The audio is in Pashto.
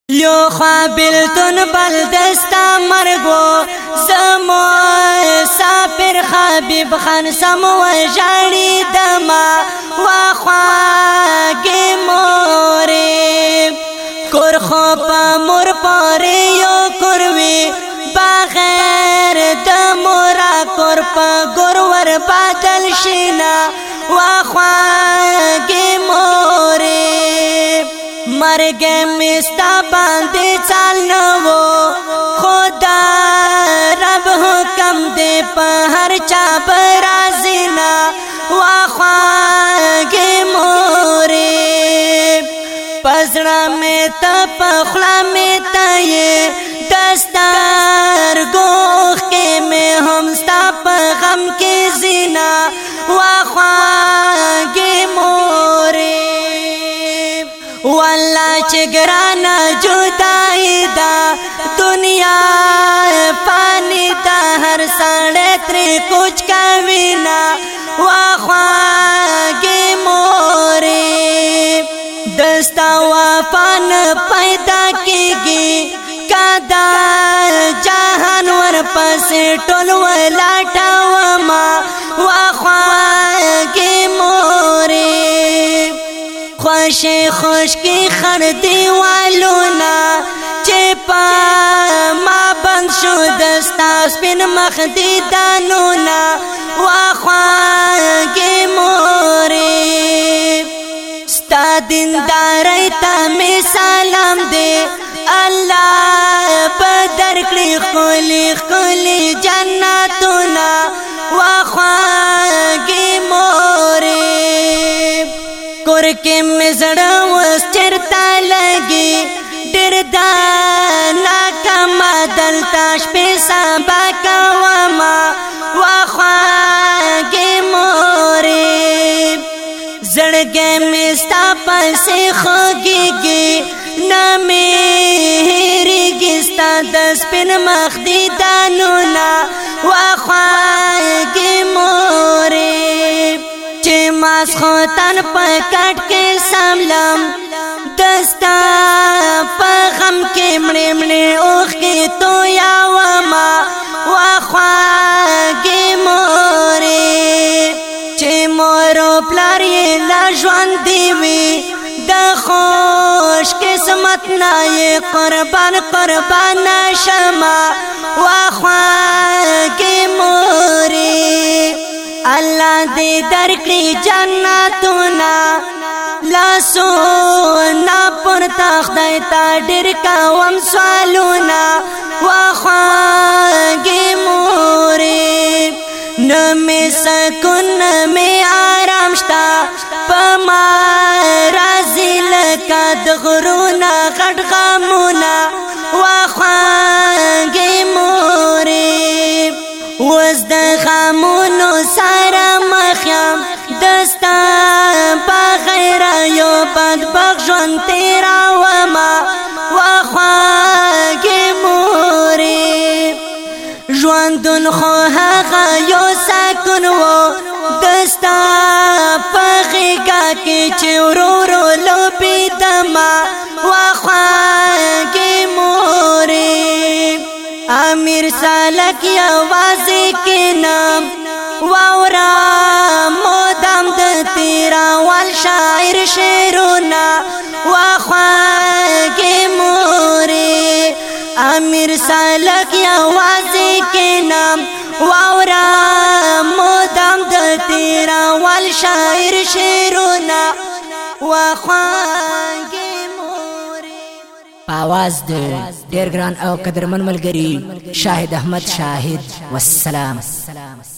یو خوابلتون بل دستا مرگو زمو سافر حبیب خان سمو جاڑی دما و خواگی موری کور خوپا مور پاری یو کروی بغیر دمورا کور پا گرور بادل شینا و خواگی موری مرگ مستا باندې چال نو خدا رب حکم دې په هر چا برازینا واخواږي مورې پزړه مې ته پخلا مې ته دستار ګوخ کې مې هم ستا په غم کې زینا واخواږي مورې والله چگرانا جدائی دا دنیا پانی دا ہر ساڑے تری کچھ کوینا واخواگی موری دستا وفان پیدا کیگی کادا جہانور پس ٹول ولاٹا وما واخواگی موری خوش خوش کی خر دیوالونا چپا ما بند شو دستا سپین مخ دی دانونا واخواگی موری ستا دینداری تا می سلام دی اللہ بدر کلی خلی خلی جنتونا واخواگی موری کور کې مزړه وس چرتا لګي ډېر دا ناکما دلتا شپې سبا کوما واخواږي مورې زړګې مې ستا پسې خوږيږي نه مې هېرېږي ستا د سپین مخ دي دانونه واخواږي مورې چې ماس خوتن پکټ کې سملم دستا په غم کې مړې مړې اوخ کې تو یا وما واخواږي مورې چې مور پلار یې لا ژوند دی وي د خوش قسمت نه یې قربان شمه واخواږي مورې اللہ دے درکڑی جنتونا لاسو نا پر تخدای تا ډیر کوم سوالونا واخواږي مورې نمی سکون نمی آرام شتا پما رازی لکا دغرونا غټ غمونا واخواږي مورې وز د غمونو سره مخیم دستا بغیر یو بدبخت ژوند تیرومه واخواږي مورې ژوندون خو هغه یو سکون و دستا په غېږه کې چې ورو ورو لوبېدمه واخواږي مورې امیر سالک یوازې کینم واورا مودام د تیراوال شاعر شعرونه واخواږي مورې امیر سالک یوازې کینم واورا مودام د تیراوال شاعر شعرونه واخواږي آواز د ډیر ګران او قدرمن ملګری شاهد احمد شاهد والسلام